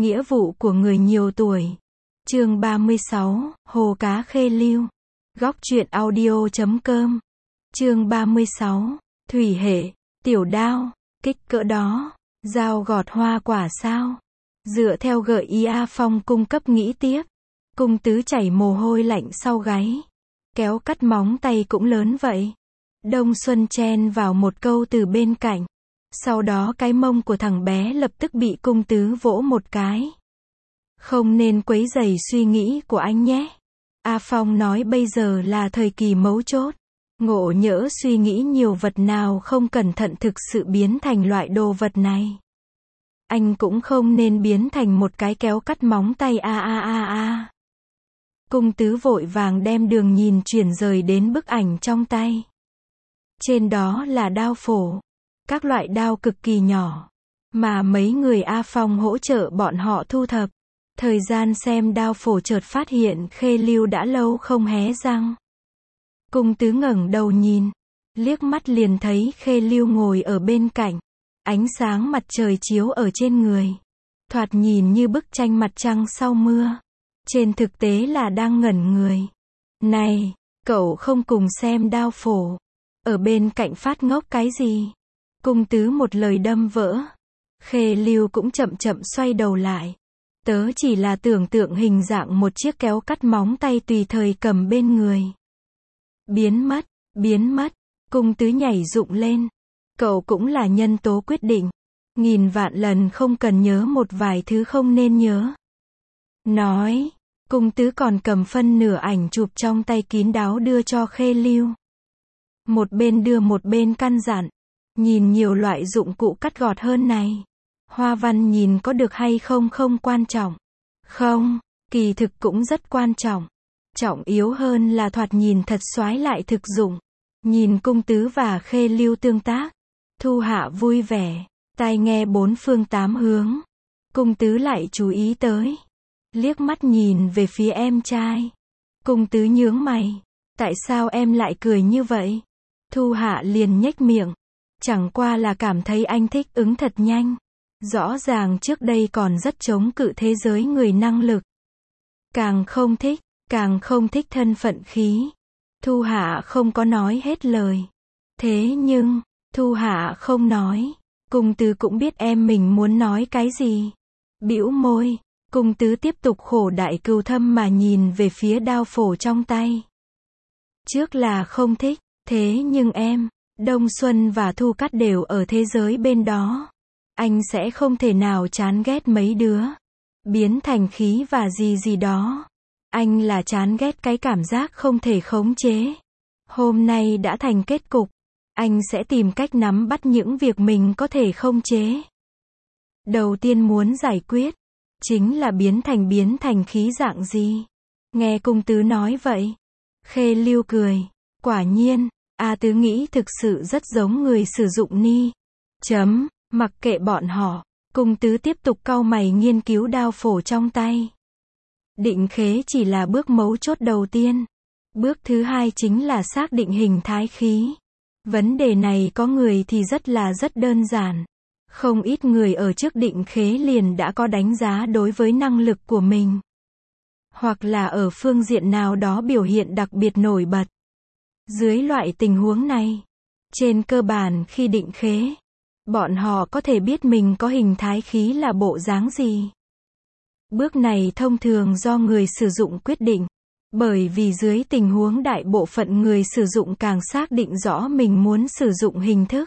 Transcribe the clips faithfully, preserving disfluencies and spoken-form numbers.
Nghĩa vụ của người nhiều tuổi. Chương ba mươi sáu, Hồ cá Khê Lưu. Góc truyện audio chấm com. Chương ba mươi sáu, Thủy hệ, tiểu đao, kích cỡ đó, dao gọt hoa quả sao? Dựa theo gợi ý A Phong cung cấp nghĩ tiếp. Cung tứ chảy mồ hôi lạnh sau gáy. Kéo cắt móng tay cũng lớn vậy. Đông Xuân chen vào một câu từ bên cạnh. Sau đó cái mông của thằng bé lập tức bị cung tứ vỗ một cái. Không nên quấy rầy suy nghĩ của anh nhé. A Phong nói bây giờ là thời kỳ mấu chốt. Ngộ nhỡ suy nghĩ nhiều vật nào không cẩn thận thực sự biến thành loại đồ vật này. Anh cũng không nên biến thành một cái kéo cắt móng tay a a a a. Cung tứ vội vàng đem đường nhìn chuyển rời đến bức ảnh trong tay. Trên đó là đao phổ. Các loại đao cực kỳ nhỏ. Mà mấy người A Phong hỗ trợ bọn họ thu thập. Thời gian xem đao phổ chợt phát hiện Khê Lưu đã lâu không hé răng. Cung tứ ngẩng đầu nhìn. Liếc mắt liền thấy Khê Lưu ngồi ở bên cạnh. Ánh sáng mặt trời chiếu ở trên người. Thoạt nhìn như bức tranh mặt trăng sau mưa. Trên thực tế là đang ngẩn người. Này, cậu không cùng xem đao phổ. Ở bên cạnh phát ngốc cái gì? Cung tứ một lời đâm vỡ. Khê Lưu cũng chậm chậm xoay đầu lại. Tớ chỉ là tưởng tượng hình dạng một chiếc kéo cắt móng tay tùy thời cầm bên người. Biến mất, biến mất. Cung tứ nhảy dựng lên. Cậu cũng là nhân tố quyết định. Nghìn vạn lần không cần nhớ một vài thứ không nên nhớ. Nói, cung tứ còn cầm phân nửa ảnh chụp trong tay kín đáo đưa cho Khê Lưu. Một bên đưa một bên căn dặn. Nhìn nhiều loại dụng cụ cắt gọt hơn này. Hoa văn nhìn có được hay không không quan trọng. Không, kỳ thực cũng rất quan trọng. Trọng yếu hơn là thoạt nhìn thật xoái lại thực dụng. Nhìn cung tứ và Khê Lưu tương tác. Thu Hạ vui vẻ, tai nghe bốn phương tám hướng. Cung tứ lại chú ý tới. Liếc mắt nhìn về phía em trai. Cung tứ nhướng mày. Tại sao em lại cười như vậy? Thu Hạ liền nhếch miệng. Chẳng qua là cảm thấy anh thích ứng thật nhanh. Rõ ràng trước đây còn rất chống cự thế giới người năng lực. Càng không thích, càng không thích thân phận khí. Thu Hạ không có nói hết lời. Thế nhưng, Thu Hạ không nói. Cung tứ cũng biết em mình muốn nói cái gì. Bĩu môi, cung tứ tiếp tục khổ đại cừu thâm mà nhìn về phía đao phổ trong tay. Trước là không thích, thế nhưng em, Đông Xuân và Thu Cát đều ở thế giới bên đó. Anh sẽ không thể nào chán ghét mấy đứa. Biến thành khí và gì gì đó. Anh là chán ghét cái cảm giác không thể khống chế. Hôm nay đã thành kết cục. Anh sẽ tìm cách nắm bắt những việc mình có thể khống chế. Đầu tiên muốn giải quyết. Chính là biến thành biến thành khí dạng gì. Nghe cung tứ nói vậy. Khê Lưu cười. Quả nhiên, A tứ nghĩ thực sự rất giống người sử dụng ni. Chấm, mặc kệ bọn họ. Cung tứ tiếp tục cau mày nghiên cứu đao phổ trong tay. Định khế chỉ là bước mấu chốt đầu tiên. Bước thứ hai chính là xác định hình thái khí. Vấn đề này có người thì rất là rất đơn giản. Không ít người ở trước định khế liền đã có đánh giá đối với năng lực của mình. Hoặc là ở phương diện nào đó biểu hiện đặc biệt nổi bật. Dưới loại tình huống này, trên cơ bản khi định khế, bọn họ có thể biết mình có hình thái khí là bộ dáng gì. Bước này thông thường do người sử dụng quyết định. Bởi vì dưới tình huống đại bộ phận người sử dụng càng xác định rõ mình muốn sử dụng hình thức.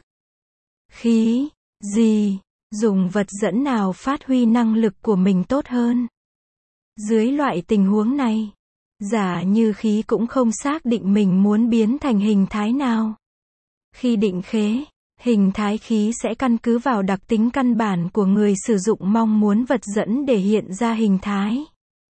Khí, gì, dùng vật dẫn nào phát huy năng lực của mình tốt hơn. Dưới loại tình huống này, giả như khí cũng không xác định mình muốn biến thành hình thái nào. Khi định khế, hình thái khí sẽ căn cứ vào đặc tính căn bản của người sử dụng mong muốn vật dẫn để hiện ra hình thái.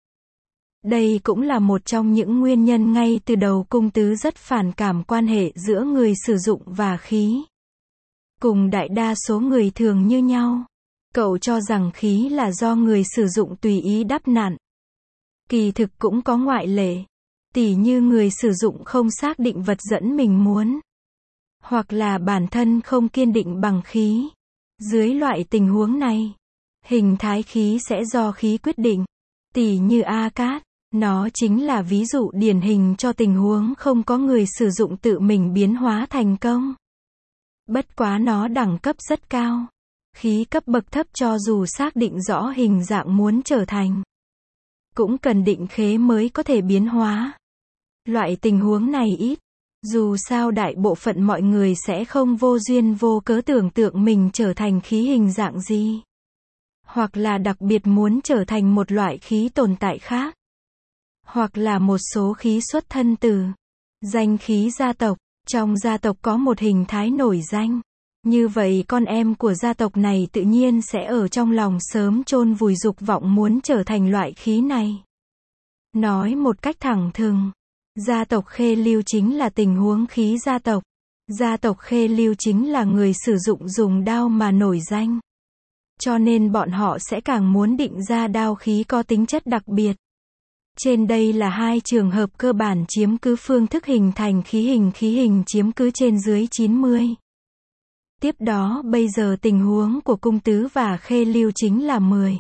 Đây cũng là một trong những nguyên nhân ngay từ đầu cung tứ rất phản cảm quan hệ giữa người sử dụng và khí. Cùng đại đa số người thường như nhau. Cậu cho rằng khí là do người sử dụng tùy ý đắp nặn. Kỳ thực cũng có ngoại lệ. Tỉ như người sử dụng không xác định vật dẫn mình muốn. Hoặc là bản thân không kiên định bằng khí. Dưới loại tình huống này, Hình thái khí sẽ do khí quyết định. Tỉ như A C A D, nó chính là ví dụ điển hình cho tình huống không có người sử dụng tự mình biến hóa thành công. Bất quá nó đẳng cấp rất cao. Khí cấp bậc thấp cho dù xác định rõ hình dạng muốn trở thành, cũng cần định khế mới có thể biến hóa. Loại tình huống này ít. Dù sao đại bộ phận mọi người sẽ không vô duyên vô cớ tưởng tượng mình trở thành khí hình dạng gì. Hoặc là đặc biệt muốn trở thành một loại khí tồn tại khác. Hoặc là một số khí xuất thân từ danh khí gia tộc. Trong gia tộc có một hình thái nổi danh. Như vậy con em của gia tộc này tự nhiên sẽ ở trong lòng sớm chôn vùi dục vọng muốn trở thành loại khí này. Nói một cách thẳng thừng, gia tộc Khê Lưu chính là tình huống khí gia tộc. Gia tộc Khê Lưu chính là người sử dụng dùng đao mà nổi danh. Cho nên bọn họ sẽ càng muốn định ra đao khí có tính chất đặc biệt. Trên đây là hai trường hợp cơ bản chiếm cứ phương thức hình thành khí hình khí hình chiếm cứ trên dưới chín mươi. Tiếp đó bây giờ tình huống của cung tứ và Khê Lưu chính là mười.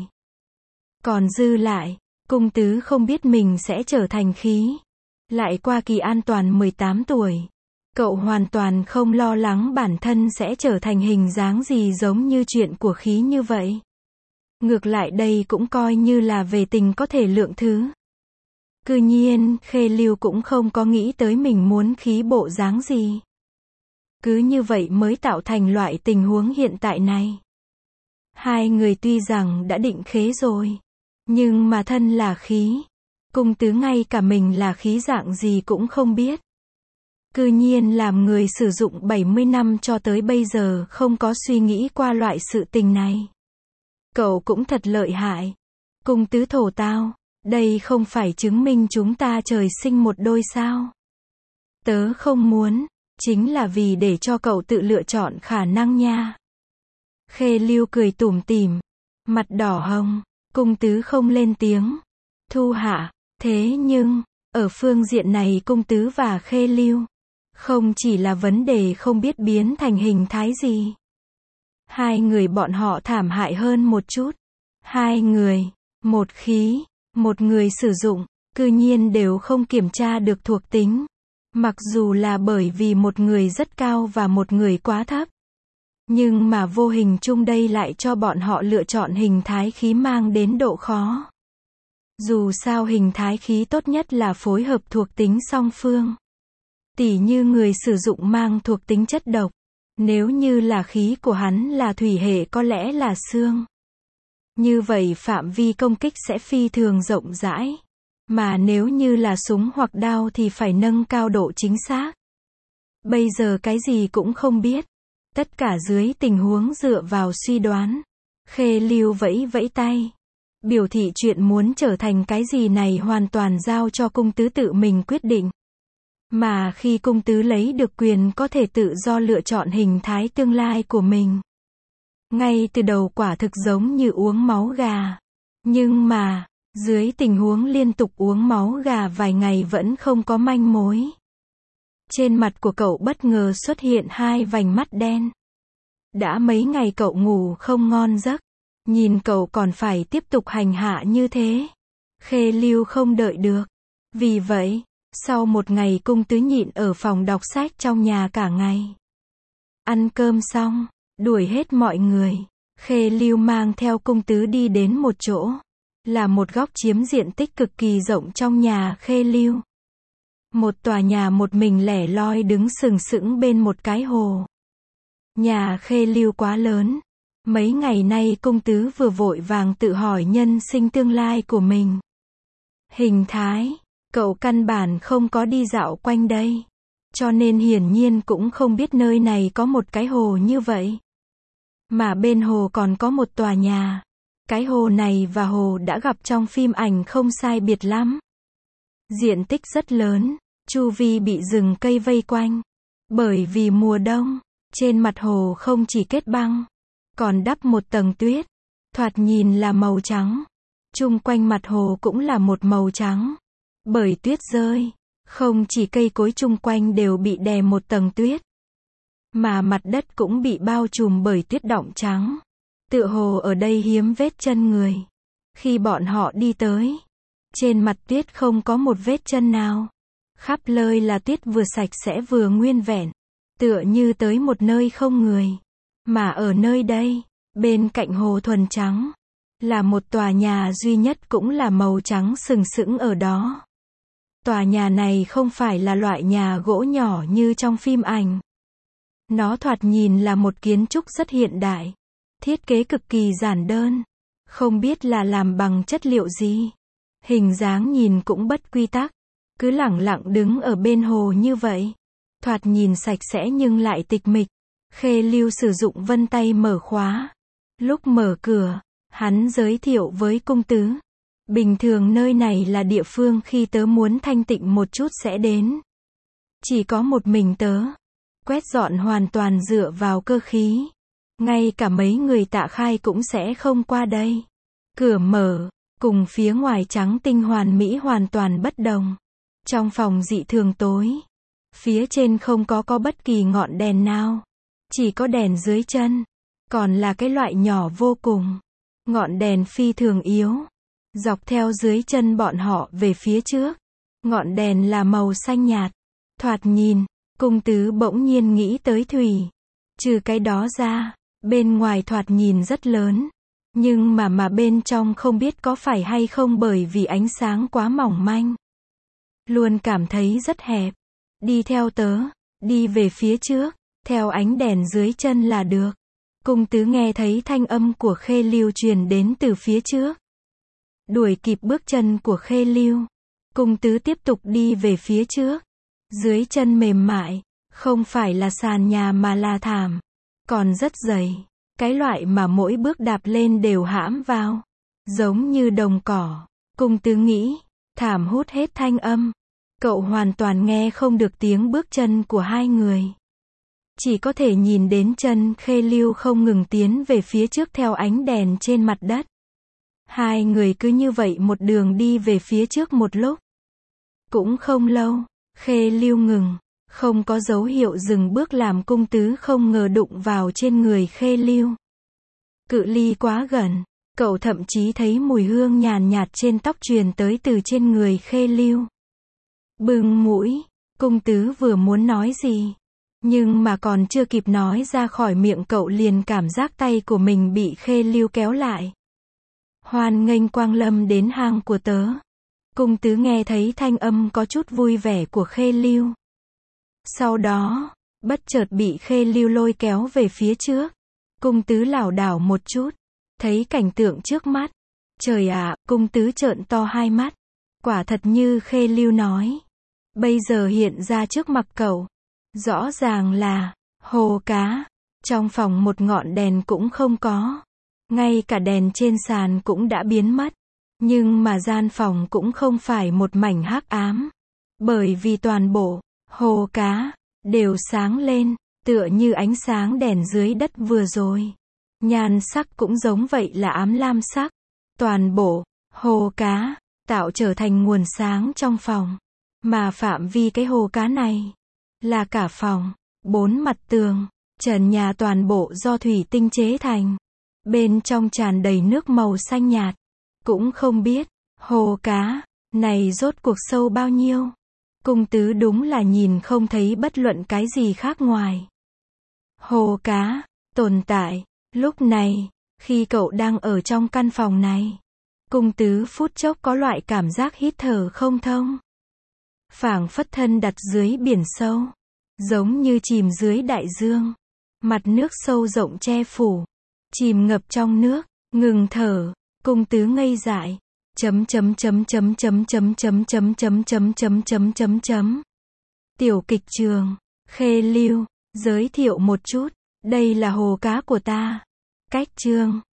Còn dư lại, cung tứ không biết mình sẽ trở thành khí. Lại qua kỳ an toàn mười tám tuổi. Cậu hoàn toàn không lo lắng bản thân sẽ trở thành hình dáng gì giống như chuyện của khí như vậy. Ngược lại đây cũng coi như là về tình có thể lượng thứ. Cư nhiên, Khê Lưu cũng không có nghĩ tới mình muốn khí bộ dáng gì. Cứ như vậy mới tạo thành loại tình huống hiện tại này. Hai người tuy rằng đã định khế rồi, nhưng mà thân là khí. Cung tứ ngay cả mình là khí dạng gì cũng không biết. Cư nhiên làm người sử dụng bảy mươi năm cho tới bây giờ không có suy nghĩ qua loại sự tình này. Cậu cũng thật lợi hại. Cung tứ thổ tao, đây không phải chứng minh chúng ta trời sinh một đôi sao? Tớ không muốn, chính là vì để cho cậu tự lựa chọn khả năng nha. Khê Lưu cười tủm tỉm, mặt đỏ hồng, cung tứ không lên tiếng. Thu hạ, thế nhưng, ở phương diện này cung tứ và Khê Lưu, không chỉ là vấn đề không biết biến thành hình thái gì. Hai người bọn họ thảm hại hơn một chút. Hai người, một khí, một người sử dụng, cư nhiên đều không kiểm tra được thuộc tính. Mặc dù là bởi vì một người rất cao và một người quá thấp. Nhưng mà vô hình chung đây lại cho bọn họ lựa chọn hình thái khí mang đến độ khó. Dù sao hình thái khí tốt nhất là phối hợp thuộc tính song phương. Tỉ như người sử dụng mang thuộc tính chất độc. Nếu như là khí của hắn là thủy hệ có lẽ là xương. Như vậy phạm vi công kích sẽ phi thường rộng rãi. Mà nếu như là súng hoặc đao thì phải nâng cao độ chính xác. Bây giờ cái gì cũng không biết. Tất cả dưới tình huống dựa vào suy đoán. Khê Lưu vẫy vẫy tay. Biểu thị chuyện muốn trở thành cái gì này hoàn toàn giao cho cung tứ tự mình quyết định. Mà khi cung tứ lấy được quyền có thể tự do lựa chọn hình thái tương lai của mình. Ngay từ đầu quả thực giống như uống máu gà. Nhưng mà, dưới tình huống liên tục uống máu gà vài ngày vẫn không có manh mối. Trên mặt của cậu bất ngờ xuất hiện hai vành mắt đen. Đã mấy ngày cậu ngủ không ngon giấc. Nhìn cậu còn phải tiếp tục hành hạ như thế. Khê Lưu không đợi được. Vì vậy, sau một ngày cung tứ nhịn ở phòng đọc sách trong nhà cả ngày. Ăn cơm xong, đuổi hết mọi người. Khê Lưu mang theo cung tứ đi đến một chỗ. Là một góc chiếm diện tích cực kỳ rộng trong nhà Khê Lưu. Một tòa nhà một mình lẻ loi đứng sừng sững bên một cái hồ. Nhà Khê Lưu quá lớn. Mấy ngày nay cung tứ vừa vội vàng tự hỏi nhân sinh tương lai của mình. Hình thái, cậu căn bản không có đi dạo quanh đây. Cho nên hiển nhiên cũng không biết nơi này có một cái hồ như vậy. Mà bên hồ còn có một tòa nhà. Cái hồ này và hồ đã gặp trong phim ảnh không sai biệt lắm. Diện tích rất lớn, chu vi bị rừng cây vây quanh. Bởi vì mùa đông, trên mặt hồ không chỉ kết băng, còn đắp một tầng tuyết. Thoạt nhìn là màu trắng. Chung quanh mặt hồ cũng là một màu trắng. Bởi tuyết rơi, không chỉ cây cối chung quanh đều bị đè một tầng tuyết. Mà mặt đất cũng bị bao trùm bởi tuyết đọng trắng. Tựa hồ ở đây hiếm vết chân người. Khi bọn họ đi tới, trên mặt tuyết không có một vết chân nào. Khắp nơi là tuyết vừa sạch sẽ vừa nguyên vẹn. Tựa như tới một nơi không người. Mà ở nơi đây, bên cạnh hồ thuần trắng, là một tòa nhà duy nhất cũng là màu trắng sừng sững ở đó. Tòa nhà này không phải là loại nhà gỗ nhỏ như trong phim ảnh. Nó thoạt nhìn là một kiến trúc rất hiện đại. Thiết kế cực kỳ giản đơn. Không biết là làm bằng chất liệu gì. Hình dáng nhìn cũng bất quy tắc. Cứ lẳng lặng đứng ở bên hồ như vậy. Thoạt nhìn sạch sẽ nhưng lại tịch mịch. Khê Lưu sử dụng vân tay mở khóa. Lúc mở cửa, hắn giới thiệu với cung tứ. Bình thường nơi này là địa phương khi tớ muốn thanh tịnh một chút sẽ đến. Chỉ có một mình tớ. Quét dọn hoàn toàn dựa vào cơ khí. Ngay cả mấy người Tạ Khai cũng sẽ không qua đây. Cửa mở, cùng phía ngoài trắng tinh hoàn mỹ hoàn toàn bất đồng. Trong phòng dị thường tối. Phía trên không có có bất kỳ ngọn đèn nào. Chỉ có đèn dưới chân. Còn là cái loại nhỏ vô cùng. Ngọn đèn phi thường yếu. Dọc theo dưới chân bọn họ về phía trước. Ngọn đèn là màu xanh nhạt. Thoạt nhìn, cung tứ bỗng nhiên nghĩ tới thủy. Trừ cái đó ra, bên ngoài thoạt nhìn rất lớn. Nhưng mà mà bên trong không biết có phải hay không bởi vì ánh sáng quá mỏng manh. Luôn cảm thấy rất hẹp. Đi theo tớ, đi về phía trước, theo ánh đèn dưới chân là được. Cung tứ nghe thấy thanh âm của Khê Lưu truyền đến từ phía trước. Đuổi kịp bước chân của Khê Lưu. Cung tứ tiếp tục đi về phía trước. Dưới chân mềm mại, không phải là sàn nhà mà là thảm. Còn rất dày. Cái loại mà mỗi bước đạp lên đều hãm vào. Giống như đồng cỏ. Cung tứ nghĩ, thảm hút hết thanh âm. Cậu hoàn toàn nghe không được tiếng bước chân của hai người. Chỉ có thể nhìn đến chân Khê Lưu không ngừng tiến về phía trước theo ánh đèn trên mặt đất. Hai người cứ như vậy một đường đi về phía trước một lúc. Cũng không lâu, Khê Lưu ngừng. Không có dấu hiệu dừng bước làm cung tứ không ngờ đụng vào trên người Khê Lưu. Cự ly quá gần, cậu thậm chí thấy mùi hương nhàn nhạt trên tóc truyền tới từ trên người Khê Lưu. Bưng mũi, cung tứ vừa muốn nói gì. Nhưng mà còn chưa kịp nói ra khỏi miệng cậu liền cảm giác tay của mình bị Khê Lưu kéo lại. Hoan nghênh quang lâm đến hang của tớ. Cung tứ nghe thấy thanh âm có chút vui vẻ của Khê Lưu. Sau đó, bất chợt bị Khê Lưu lôi kéo về phía trước. Cung tứ lảo đảo một chút. Thấy cảnh tượng trước mắt. Trời ạ, cung tứ trợn to hai mắt. Quả thật như Khê Lưu nói. Bây giờ hiện ra trước mặt cậu. Rõ ràng là hồ cá. Trong phòng một ngọn đèn cũng không có. Ngay cả đèn trên sàn cũng đã biến mất. Nhưng mà gian phòng cũng không phải một mảnh hắc ám. Bởi vì toàn bộ hồ cá đều sáng lên, tựa như ánh sáng đèn dưới đất vừa rồi. Nhan sắc cũng giống vậy là ám lam sắc. Toàn bộ hồ cá tạo trở thành nguồn sáng trong phòng. Mà phạm vi cái hồ cá này là cả phòng, bốn mặt tường, trần nhà toàn bộ do thủy tinh chế thành. Bên trong tràn đầy nước màu xanh nhạt. Cũng không biết, hồ cá này rốt cuộc sâu bao nhiêu. Cung tứ đúng là nhìn không thấy bất luận cái gì khác ngoài. Hồ cá tồn tại. Lúc này, khi cậu đang ở trong căn phòng này, cung tứ phút chốc có loại cảm giác hít thở không thông. Phảng phất thân đặt dưới biển sâu. Giống như chìm dưới đại dương. Mặt nước sâu rộng che phủ. Chìm ngập trong nước, ngừng thở, cung tứ ngây dại. Chấm chấm chấm chấm chấm chấm chấm chấm chấm chấm chấm chấm chấm chấm. Tiểu kịch trường, Khê Lưu, giới thiệu một chút, đây là hồ cá của ta. Cách chương